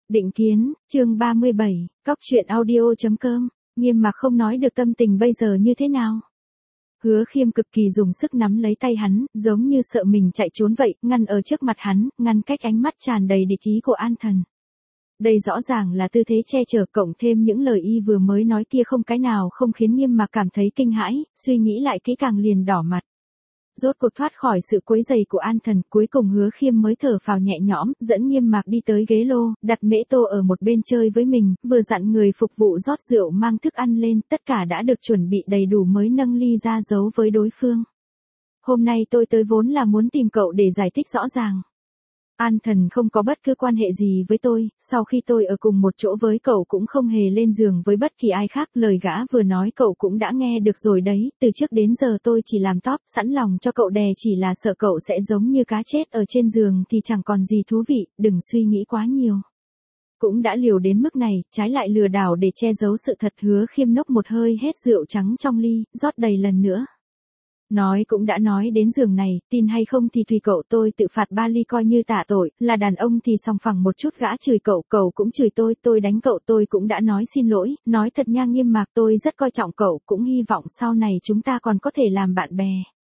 Định kiến, chương 37, cóc truyện audio.com, Nghiêm Mặc không nói được tâm tình bây giờ như thế nào. Hứa Khiêm cực kỳ dùng sức nắm lấy tay hắn, giống như sợ mình chạy trốn vậy, ngăn ở trước mặt hắn, ngăn cách ánh mắt tràn đầy địch ý của An Thần. Đây rõ ràng là tư thế che chở, cộng thêm những lời y vừa mới nói kia không cái nào không khiến Nghiêm Mặc cảm thấy kinh hãi, suy nghĩ lại kỹ càng liền đỏ mặt. Rốt cuộc thoát khỏi sự quấy rầy của An Thần, cuối cùng Hứa Khiêm mới thở phào nhẹ nhõm, dẫn Nghiêm Mặc đi tới ghế lô, đặt Mễ Tô ở một bên chơi với mình, vừa dặn người phục vụ rót rượu mang thức ăn lên, tất cả đã được chuẩn bị đầy đủ mới nâng ly ra giấu với đối phương. Hôm nay tôi tới vốn là muốn tìm cậu để giải thích rõ ràng. An Thần không có bất cứ quan hệ gì với tôi, sau khi tôi ở cùng một chỗ với cậu cũng không hề lên giường với bất kỳ ai khác, lời gã vừa nói cậu cũng đã nghe được rồi đấy, từ trước đến giờ tôi chỉ làm top, sẵn lòng cho cậu đè, chỉ là sợ cậu sẽ giống như cá chết ở trên giường thì chẳng còn gì thú vị, đừng suy nghĩ quá nhiều. Cũng đã liều đến mức này, trái lại lừa đảo để che giấu sự thật. Hứa Khiêm nốc một hơi hết rượu trắng trong ly, rót đầy lần nữa. Nói cũng đã nói đến giường này, tin hay không thì tùy cậu, tôi tự phạt 3 ly coi như tạ tội, là đàn ông thì sòng phẳng một chút. Gã chửi cậu, cậu cũng chửi tôi đánh cậu, tôi cũng đã nói xin lỗi, nói thật nha Nghiêm Mặc, tôi rất coi trọng cậu, cũng hy vọng sau này chúng ta còn có thể làm bạn bè.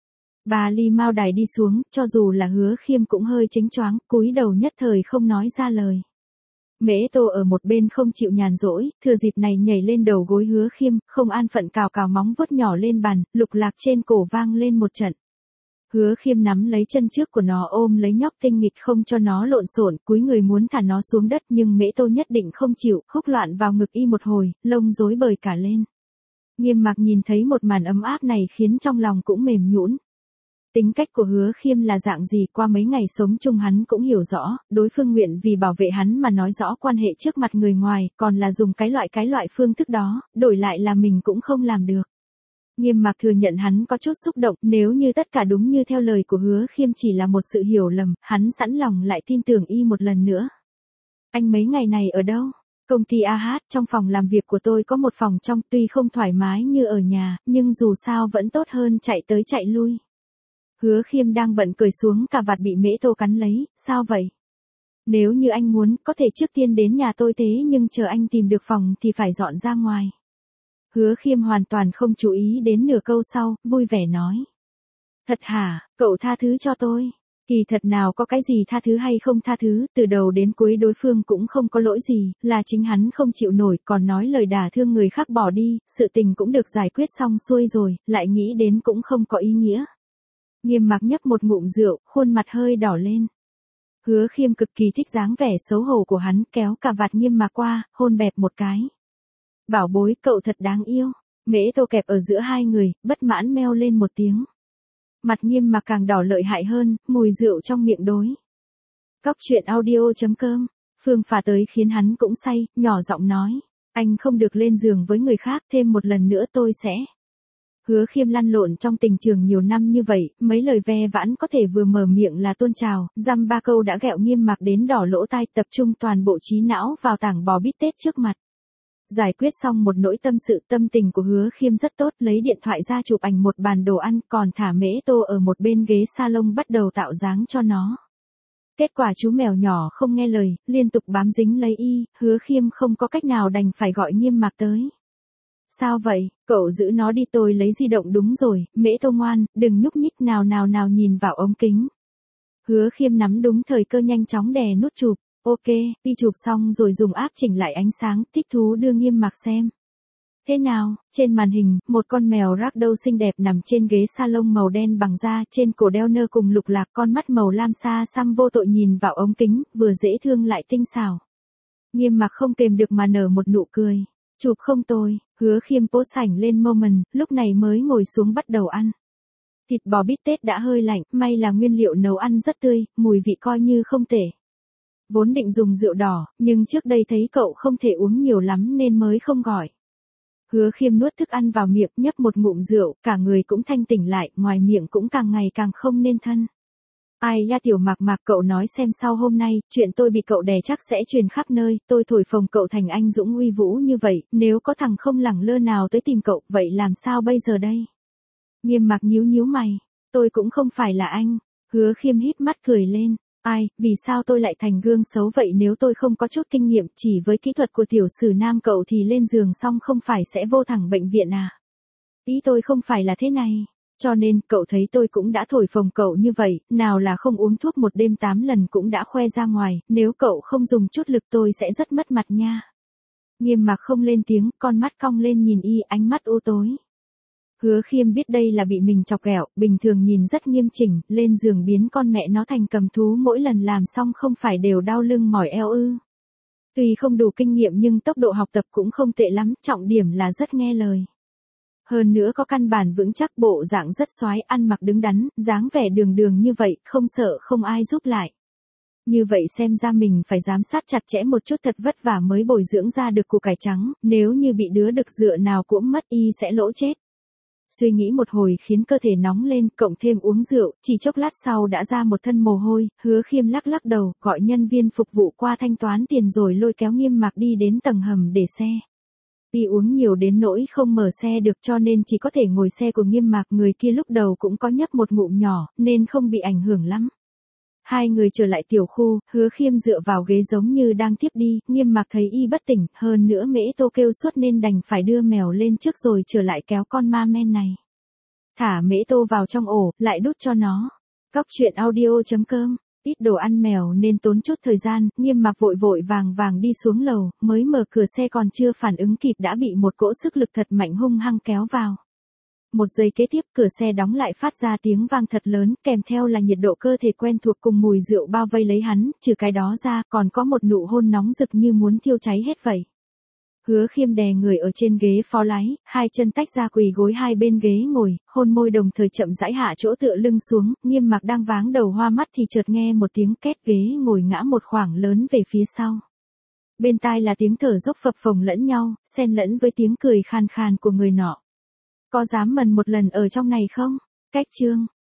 3 ly mao đài đi xuống, cho dù là Hứa Khiêm cũng hơi chếnh choáng, cúi đầu nhất thời không nói ra lời. Mễ Tô ở một bên không chịu nhàn rỗi, thừa dịp này nhảy lên đầu gối Hứa Khiêm, không an phận cào cào móng vuốt nhỏ lên bàn, lục lạc trên cổ vang lên một trận. Hứa Khiêm nắm lấy chân trước của nó ôm lấy nhóc tinh nghịch không cho nó lộn xộn, cúi người muốn thả nó xuống đất nhưng Mễ Tô nhất định không chịu, húc loạn vào ngực y một hồi, lông rối bời cả lên. Nghiêm Mặc nhìn thấy một màn ấm áp này khiến trong lòng cũng mềm nhũn. Tính cách của Hứa Khiêm là dạng gì, qua mấy ngày sống chung hắn cũng hiểu rõ, đối phương nguyện vì bảo vệ hắn mà nói rõ quan hệ trước mặt người ngoài, còn là dùng cái loại phương thức đó, đổi lại là mình cũng không làm được. Nghiêm Mặc thừa nhận hắn có chút xúc động, nếu như tất cả đúng như theo lời của Hứa Khiêm chỉ là một sự hiểu lầm, hắn sẵn lòng lại tin tưởng y một lần nữa. Anh mấy ngày này ở đâu? Công ty AH, trong phòng làm việc của tôi có một phòng trong, tuy không thoải mái như ở nhà, nhưng dù sao vẫn tốt hơn chạy tới chạy lui. Hứa Khiêm đang bận cởi xuống cà vạt bị Mễ Tô cắn lấy, sao vậy? Nếu như anh muốn, có thể trước tiên đến nhà tôi, thế nhưng chờ anh tìm được phòng thì phải dọn ra ngoài. Hứa Khiêm hoàn toàn không chú ý đến nửa câu sau, vui vẻ nói. Thật hả, cậu tha thứ cho tôi. Kỳ thật nào có cái gì tha thứ hay không tha thứ, từ đầu đến cuối đối phương cũng không có lỗi gì, là chính hắn không chịu nổi, còn nói lời đả thương người khác bỏ đi, sự tình cũng được giải quyết xong xuôi rồi, lại nghĩ đến cũng không có ý nghĩa. Nghiêm Mặc nhấp một ngụm rượu, khuôn mặt hơi đỏ lên. Hứa Khiêm cực kỳ thích dáng vẻ xấu hổ của hắn, kéo cà vạt Nghiêm Mặc qua, hôn bẹp một cái. Bảo bối, cậu thật đáng yêu. Mễ Tô kẹp ở giữa hai người, bất mãn meo lên một tiếng. Mặt Nghiêm Mặc càng đỏ lợi hại hơn, mùi rượu trong miệng đối. Cóc truyện audio.com, Phương phà tới khiến hắn cũng say, nhỏ giọng nói. Anh không được lên giường với người khác, thêm một lần nữa tôi sẽ. Hứa Khiêm lăn lộn trong tình trường nhiều năm như vậy, mấy lời ve vãn có thể vừa mở miệng là tuôn trào, dăm ba câu đã ghẹo Nghiêm Mặc đến đỏ lỗ tai, tập trung toàn bộ trí não vào tảng bò bít tết trước mặt. Giải quyết xong một nỗi tâm sự, tâm tình của Hứa Khiêm rất tốt, lấy điện thoại ra chụp ảnh một bàn đồ ăn, còn thả Mễ Tô ở một bên ghế salon bắt đầu tạo dáng cho nó. Kết quả chú mèo nhỏ không nghe lời, liên tục bám dính lấy y, Hứa Khiêm không có cách nào đành phải gọi Nghiêm Mặc tới. Sao vậy, cậu giữ nó đi, tôi lấy di động. Đúng rồi, Mễ Tô ngoan, đừng nhúc nhích nào nhìn vào ống kính. Hứa Khiêm nắm đúng thời cơ nhanh chóng đè nút chụp, ok, đi chụp xong rồi dùng app chỉnh lại ánh sáng, thích thú đưa Nghiêm Mặc xem. Thế nào, trên màn hình, một con mèo ragdoll xinh đẹp nằm trên ghế salon màu đen bằng da, trên cổ đeo nơ cùng lục lạc, con mắt màu lam xa xăm vô tội nhìn vào ống kính, vừa dễ thương lại tinh xảo. Nghiêm Mặc không kềm được mà nở một nụ cười. Chụp không tồi, Hứa Khiêm post ảnh lên moment, lúc này mới ngồi xuống bắt đầu ăn. Thịt bò bít tết đã hơi lạnh, may là nguyên liệu nấu ăn rất tươi, mùi vị coi như không tệ. Vốn định dùng rượu đỏ, nhưng trước đây thấy cậu không thể uống nhiều lắm nên mới không gọi. Hứa Khiêm nuốt thức ăn vào miệng, nhấp một ngụm rượu, cả người cũng thanh tỉnh lại, ngoài miệng cũng càng ngày càng không nên thân. Ai ya Tiểu Mặc, cậu nói xem, sau hôm nay, chuyện tôi bị cậu đè chắc sẽ truyền khắp nơi, tôi thổi phồng cậu thành anh dũng uy vũ như vậy, nếu có thằng không lẳng lơ nào tới tìm cậu, vậy làm sao bây giờ đây? Nghiêm Mặc nhíu mày, tôi cũng không phải là anh. Hứa Khiêm híp mắt cười lên, Ai, vì sao tôi lại thành gương xấu vậy nếu tôi không có chút kinh nghiệm chỉ với kỹ thuật của tiểu sử nam cậu thì lên giường xong không phải sẽ vô thẳng bệnh viện à? Ý tôi không phải là thế này. Cho nên, cậu thấy tôi cũng đã thổi phồng cậu như vậy, nào là không uống thuốc một đêm 8 lần cũng đã khoe ra ngoài, nếu cậu không dùng chút lực tôi sẽ rất mất mặt nha. Nghiêm Mặc không lên tiếng, con mắt cong lên nhìn y, ánh mắt u tối. Hứa Khiêm biết đây là bị mình chọc ghẹo, bình thường nhìn rất nghiêm chỉnh, lên giường biến con mẹ nó thành cầm thú mỗi lần làm xong không phải đều đau lưng mỏi eo ư. Tuy không đủ kinh nghiệm nhưng tốc độ học tập cũng không tệ lắm, trọng điểm là rất nghe lời. Hơn nữa có căn bản vững chắc, bộ dạng rất soái, ăn mặc đứng đắn, dáng vẻ đường đường như vậy, không sợ không ai giúp lại. Như vậy xem ra mình phải giám sát chặt chẽ một chút, thật vất vả mới bồi dưỡng ra được củ cải trắng, nếu như bị đứa đực dựa nào cũng mất y sẽ lỗ chết. Suy nghĩ một hồi khiến cơ thể nóng lên, cộng thêm uống rượu, chỉ chốc lát sau đã ra một thân mồ hôi, Hứa Khiêm lắc lắc đầu, gọi nhân viên phục vụ qua thanh toán tiền rồi lôi kéo Nghiêm Mặc đi đến tầng hầm để xe. Y uống nhiều đến nỗi không mở xe được cho nên chỉ có thể ngồi xe của Nghiêm Mặc, người kia lúc đầu cũng có nhấp một ngụm nhỏ, nên không bị ảnh hưởng lắm. Hai người trở lại tiểu khu, Hứa Khiêm dựa vào ghế giống như đang tiếp đi, Nghiêm Mặc thấy y bất tỉnh, hơn nữa Mễ Tô kêu suốt nên đành phải đưa mèo lên trước rồi trở lại kéo con ma men này. Thả Mễ Tô vào trong ổ, lại đút cho nó. Cóc truyện audio.com. Ít đồ ăn mèo nên tốn chút thời gian, Nghiêm Mặc vội vội vàng đi xuống lầu, mới mở cửa xe còn chưa phản ứng kịp đã bị một cỗ sức lực thật mạnh hung hăng kéo vào. Một giây kế tiếp cửa xe đóng lại phát ra tiếng vang thật lớn, kèm theo là nhiệt độ cơ thể quen thuộc cùng mùi rượu bao vây lấy hắn, trừ cái đó ra còn có một nụ hôn nóng rực như muốn thiêu cháy hết vậy. Hứa Khiêm đè người ở trên ghế phó lái, hai chân tách ra quỳ gối hai bên ghế ngồi, hôn môi đồng thời chậm rãi hạ chỗ tựa lưng xuống, Nghiêm Mặc đang váng đầu hoa mắt thì chợt nghe một tiếng két, ghế ngồi ngã một khoảng lớn về phía sau. Bên tai là tiếng thở dốc phập phồng lẫn nhau, xen lẫn với tiếng cười khàn khàn của người nọ. Có dám mần một lần ở trong này không? Cách chương